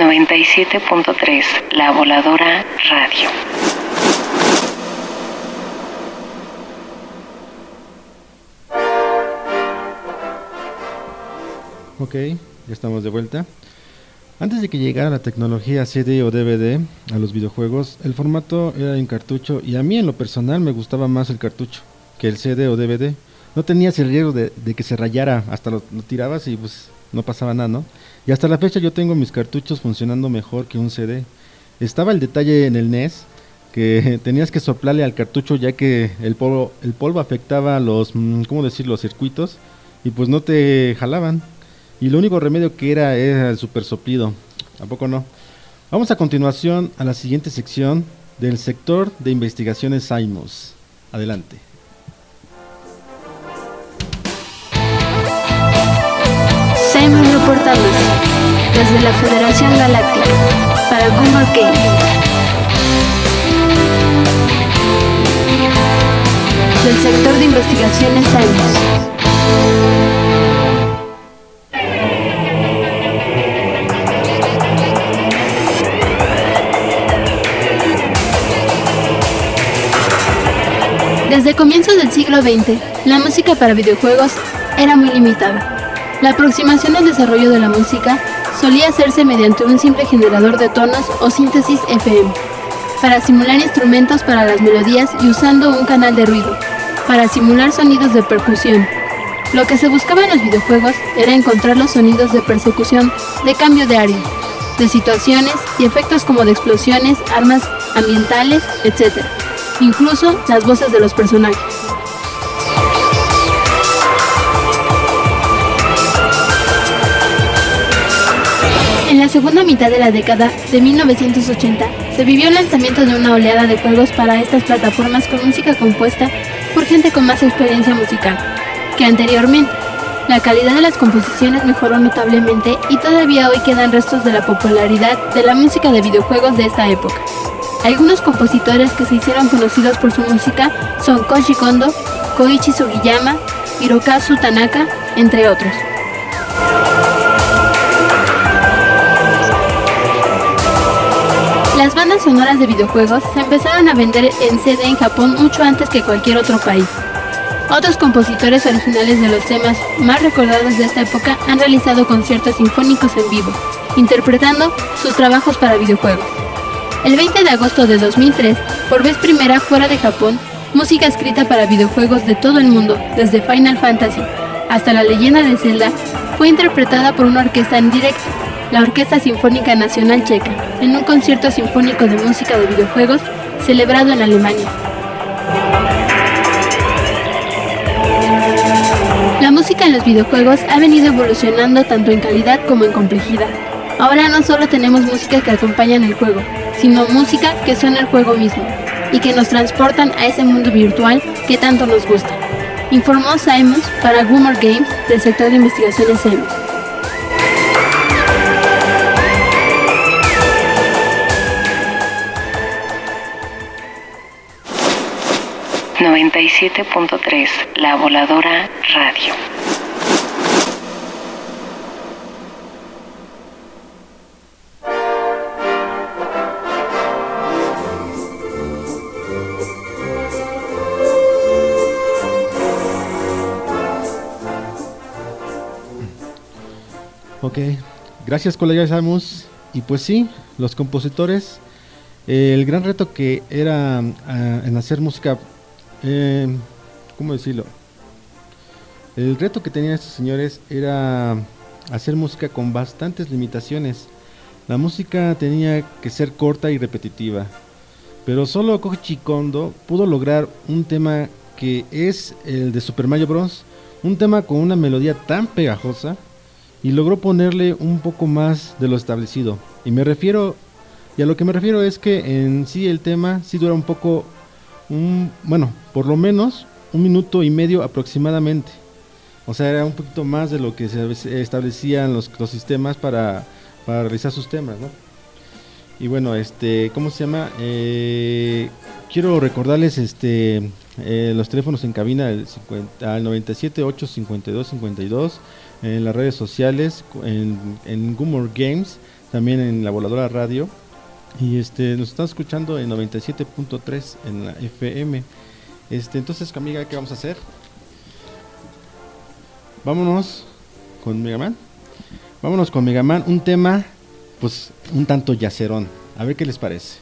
noventa y siete punto tres, La Voladora Radio.
Ok, ya estamos de vuelta. Antes de que llegara la tecnología C D o D V D a los videojuegos, el formato era en cartucho y a mí en lo personal me gustaba más el cartucho que el C D o D V D. No tenías el riesgo de, de que se rayara, hasta lo, lo tirabas y pues no pasaba nada, ¿no? Y hasta la fecha yo tengo mis cartuchos funcionando mejor que un C D. Estaba el detalle en el N E S, que tenías que soplarle al cartucho ya que el polvo, el polvo afectaba los, ¿cómo decir?, los circuitos y pues no te jalaban. Y lo único remedio que era era el super soplido. ¿A poco no? Vamos a continuación a la siguiente sección del sector de investigaciones SIMOS. Adelante.
SIMOS reportándose desde la Federación Galáctica para Goomer Games. Del sector de investigaciones SIMOS. Desde comienzos del siglo veinte, la música para videojuegos era muy limitada. La aproximación al desarrollo de la música solía hacerse mediante un simple generador de tonos o síntesis F M, para simular instrumentos para las melodías y usando un canal de ruido, para simular sonidos de percusión. Lo que se buscaba en los videojuegos era encontrar los sonidos de persecución, de cambio de área, de situaciones y efectos como de explosiones, armas ambientales, etcétera. Incluso las voces de los personajes. En la segunda mitad de la década de mil novecientos ochenta se vivió el lanzamiento de una oleada de juegos para estas plataformas con música compuesta por gente con más experiencia musical que anteriormente. La calidad de las composiciones mejoró notablemente y todavía hoy quedan restos de la popularidad de la música de videojuegos de esta época. Algunos compositores que se hicieron conocidos por su música son Koji Kondo, Koichi Sugiyama, Hirokazu Tanaka, entre otros. Las bandas sonoras de videojuegos se empezaron a vender en C D en Japón mucho antes que cualquier otro país. Otros compositores originales de los temas más recordados de esta época han realizado conciertos sinfónicos en vivo, interpretando sus trabajos para videojuegos. El veinte de agosto de dos mil tres, por vez primera fuera de Japón, música escrita para videojuegos de todo el mundo, desde Final Fantasy hasta La Leyenda de Zelda, fue interpretada por una orquesta en directo, la Orquesta Sinfónica Nacional Checa, en un concierto sinfónico de música de videojuegos celebrado en Alemania. La música en los videojuegos ha venido evolucionando tanto en calidad como en complejidad. Ahora no solo tenemos música que acompañan el juego, sino música que son el juego mismo y que nos transportan a ese mundo virtual que tanto nos gusta. Informó SIMOS para Goomer Games del sector de investigaciones SIMOS.
noventa y siete punto tres, La Voladora Radio.
Ok, gracias colega SIMOS. Y pues sí, los compositores, eh, el gran reto que era uh, en hacer música, eh, ¿cómo decirlo? El reto que tenían estos señores era hacer música con bastantes limitaciones. La música tenía que ser corta y repetitiva, pero solo Koji Kondo pudo lograr un tema que es el de Super Mario Bros. Un tema con una melodía tan pegajosa y logró ponerle un poco más de lo establecido. Y me refiero, y a lo que me refiero es que en sí el tema sí dura un poco, un, bueno, por lo menos un minuto y medio aproximadamente. O sea, era un poquito más de lo que se establecían los, los sistemas para, para realizar sus temas, ¿no? Y bueno, este, ¿cómo se llama? Eh, quiero recordarles este eh, los teléfonos en cabina, el, cincuenta, el noventa y siete, ocho, cincuenta y dos, cincuenta y dos, en las redes sociales, en, en Gumor Games, también en La Voladora Radio. Y este nos están escuchando en noventa y siete punto tres en la F M. Este, entonces, amiga, ¿qué vamos a hacer? Vámonos con Mega Man. Vámonos con Mega Man, un tema pues un tanto yacerón. A ver qué les parece.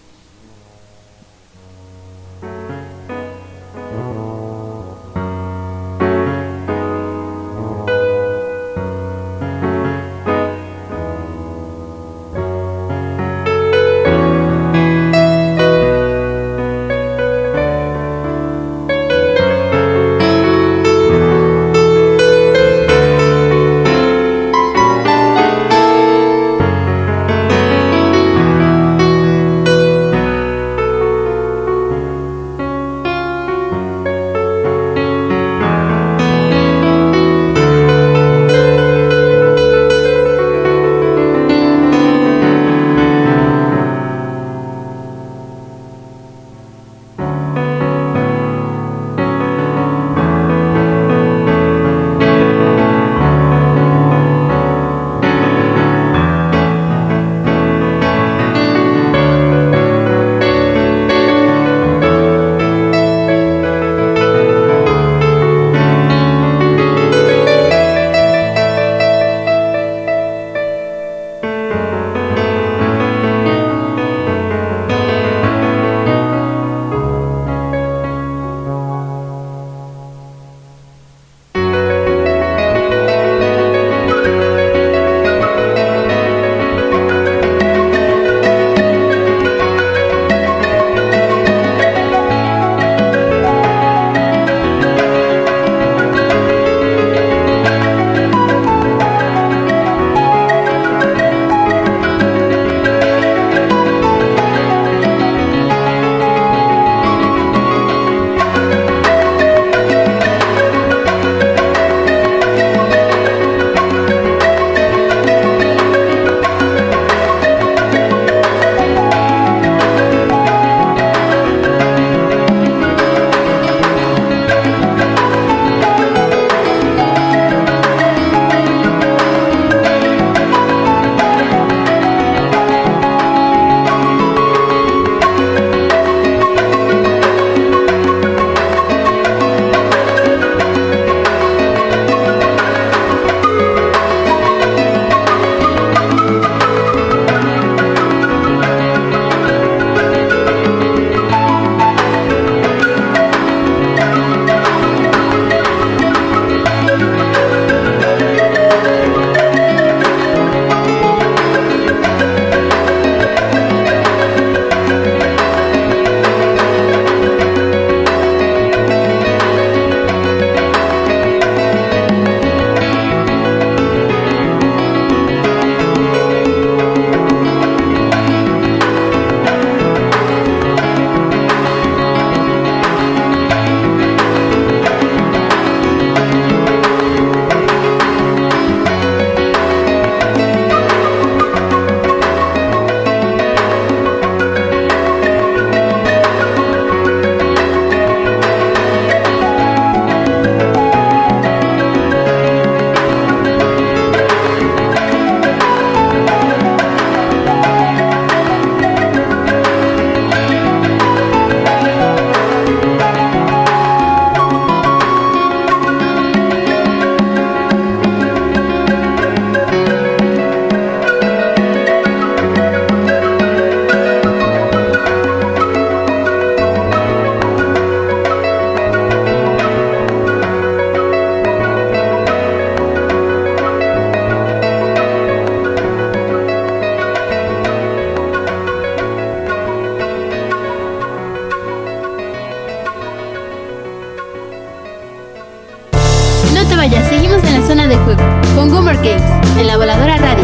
con Gumor Games en La Voladora Radio.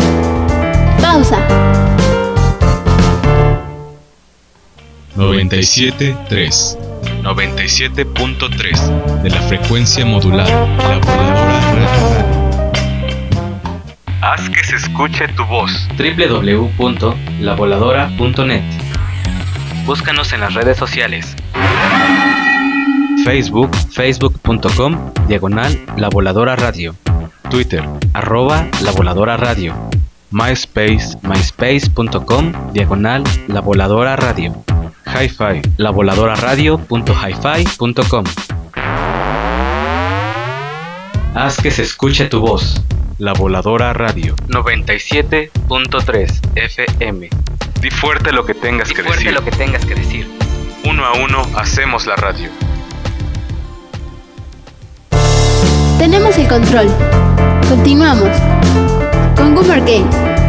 Pausa.
noventa y siete punto tres noventa y siete punto tres de la frecuencia modular La Voladora Radio. Haz que se escuche tu voz.
doble u doble u doble u punto la voladora punto net.
Búscanos en las redes sociales.
Facebook, facebook punto com, diagonal La Voladora Radio.
Twitter, arroba La Voladora Radio. MySpace, myspace.com, diagonal La Voladora Radio. Hi-Fi, lavoladoraradio.hifi.com. Haz que se escuche tu voz. La Voladora Radio noventa y siete punto tres F M. Di fuerte lo que tengas
Di
que
fuerte
decir.
lo que tengas que decir.
Uno a uno hacemos la radio.
Tenemos el control. Continuamos con Goomer Games.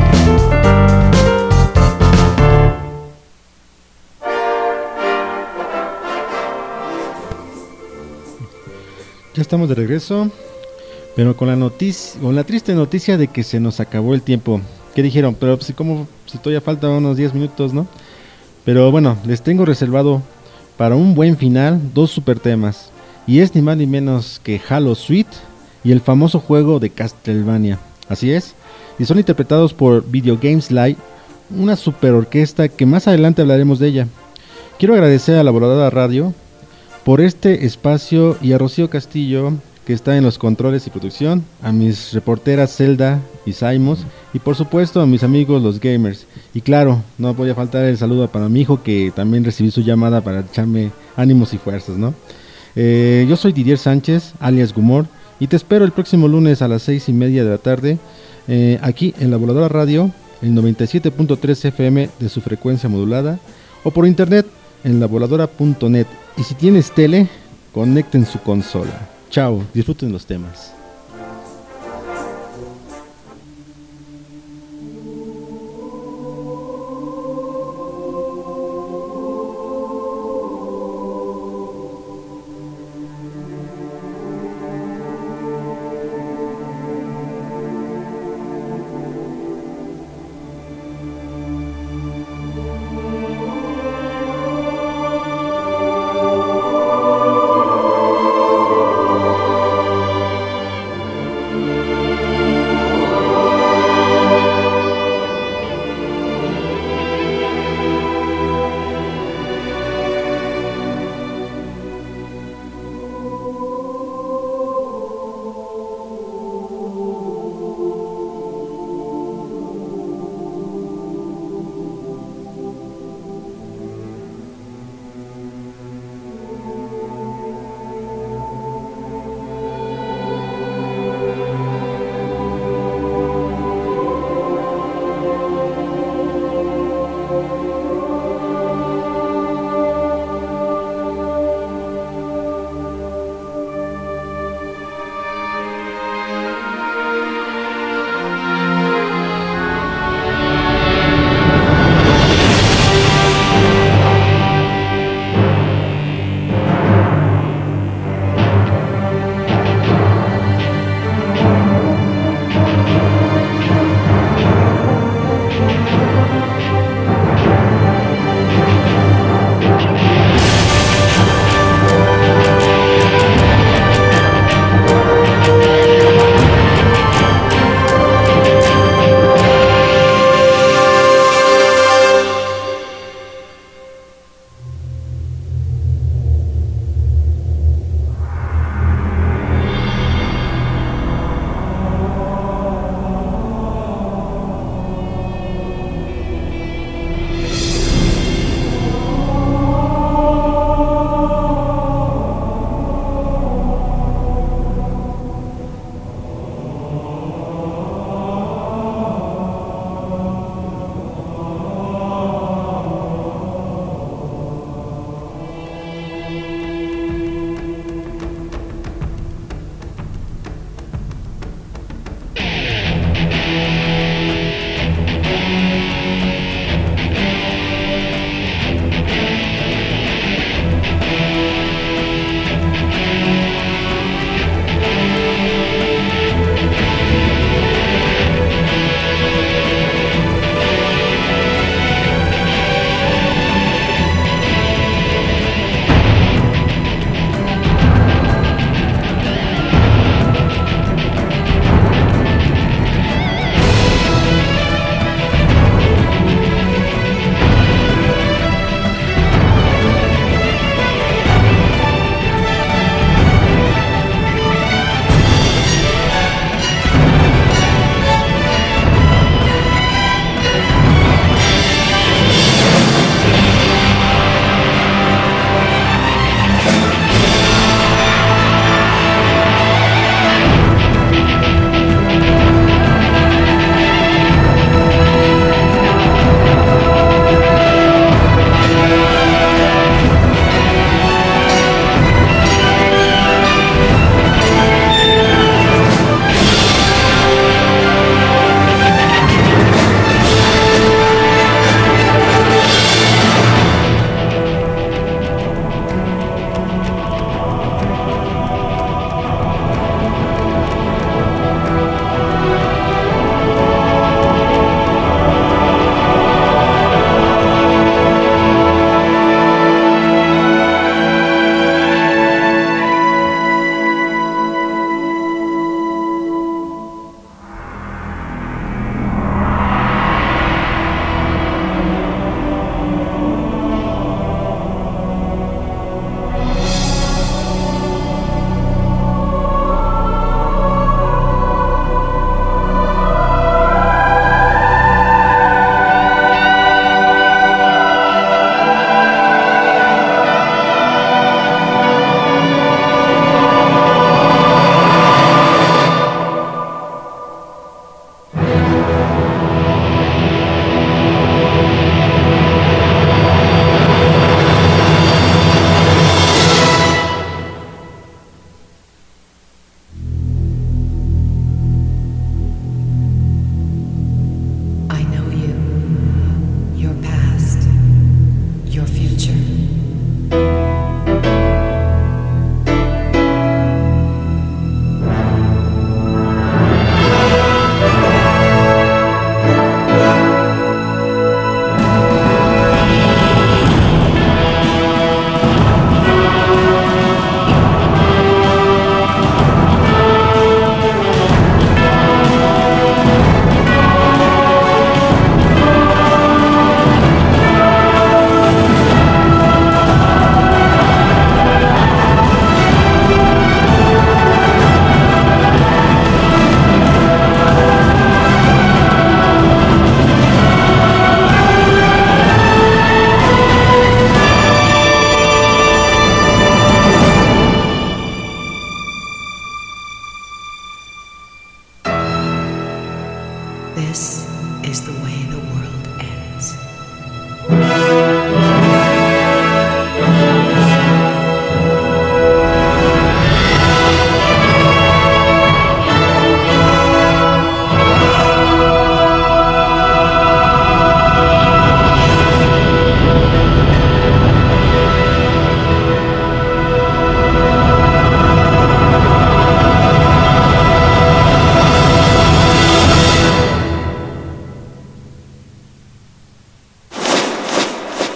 Ya estamos de regreso, pero con la noticia, con la triste noticia de que se nos acabó el tiempo. ¿Qué dijeron? Pero pues, como si todavía faltan unos diez minutos, ¿no? Pero bueno, les tengo reservado para un buen final dos super temas. Y es ni más ni menos que Halo Suite y el famoso juego de Castlevania. Así es. Y son interpretados por Video Games Live, una super orquesta que más adelante hablaremos de ella. Quiero agradecer a la Voladora Radio por este espacio y a Rocío Castillo, que está en los controles y producción, a mis reporteras Zelda y Saimos, y por supuesto a mis amigos los gamers. Y claro, no podía faltar el saludo para mi hijo, que también recibí su llamada para echarme ánimos y fuerzas, ¿no? Eh, yo soy Didier Sánchez, alias Gumor, y te espero el próximo lunes a las seis y media de la tarde, eh, aquí en la Voladora Radio, el noventa y siete punto tres F M de su frecuencia modulada, o por internet en la voladora punto net. Y si tienes tele, conecten su consola. Chao, disfruten los temas.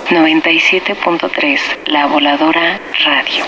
noventa y siete punto tres, La Voladora Radio.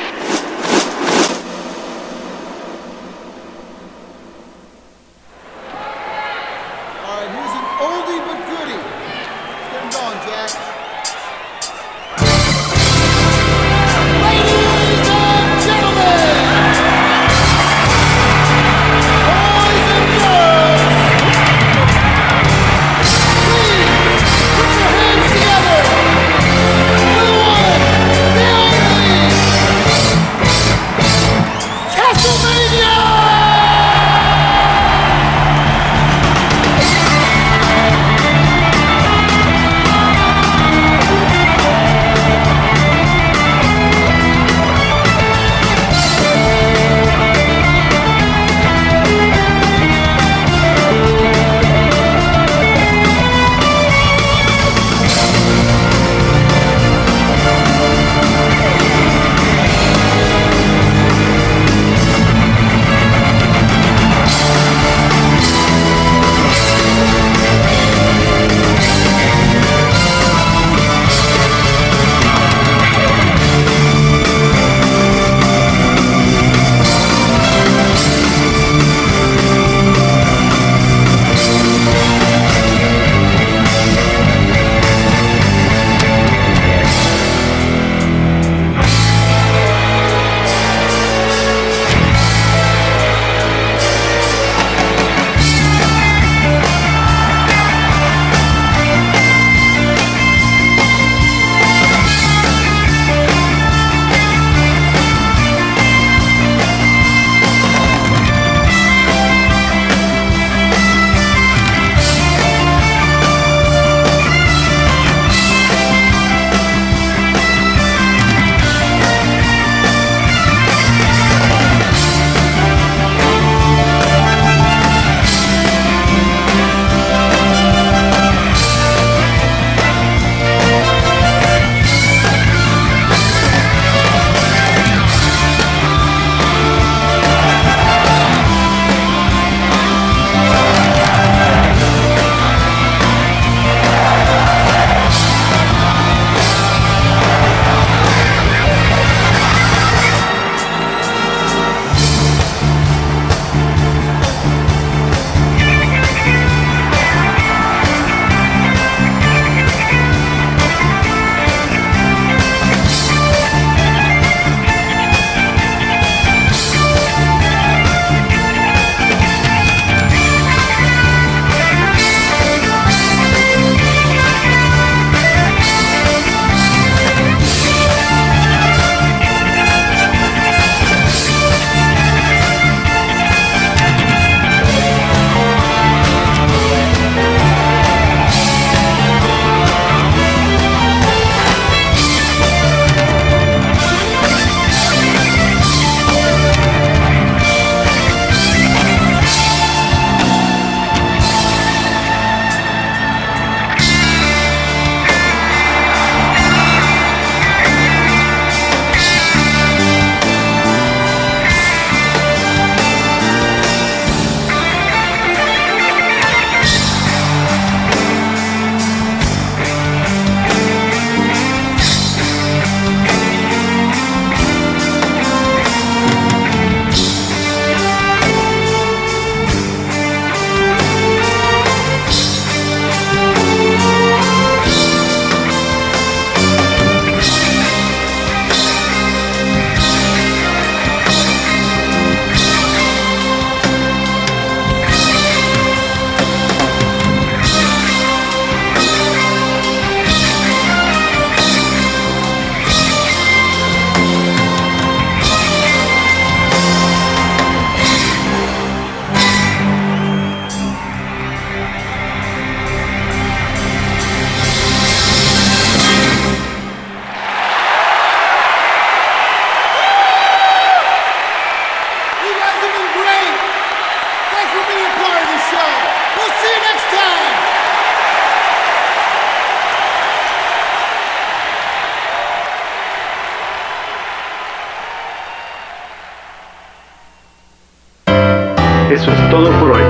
Eso es todo por hoy.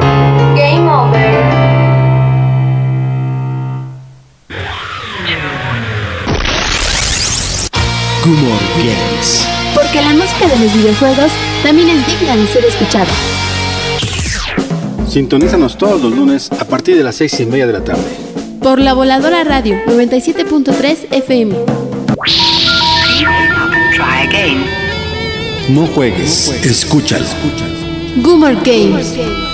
Game over.
Gumor Games.
Porque la música de los videojuegos también es digna de ser escuchada.
Sintonízanos todos los lunes a partir de las seis y media de la tarde.
Por La Voladora Radio noventa y siete punto tres F M.
No juegues, escúchalo.
Gumor Games.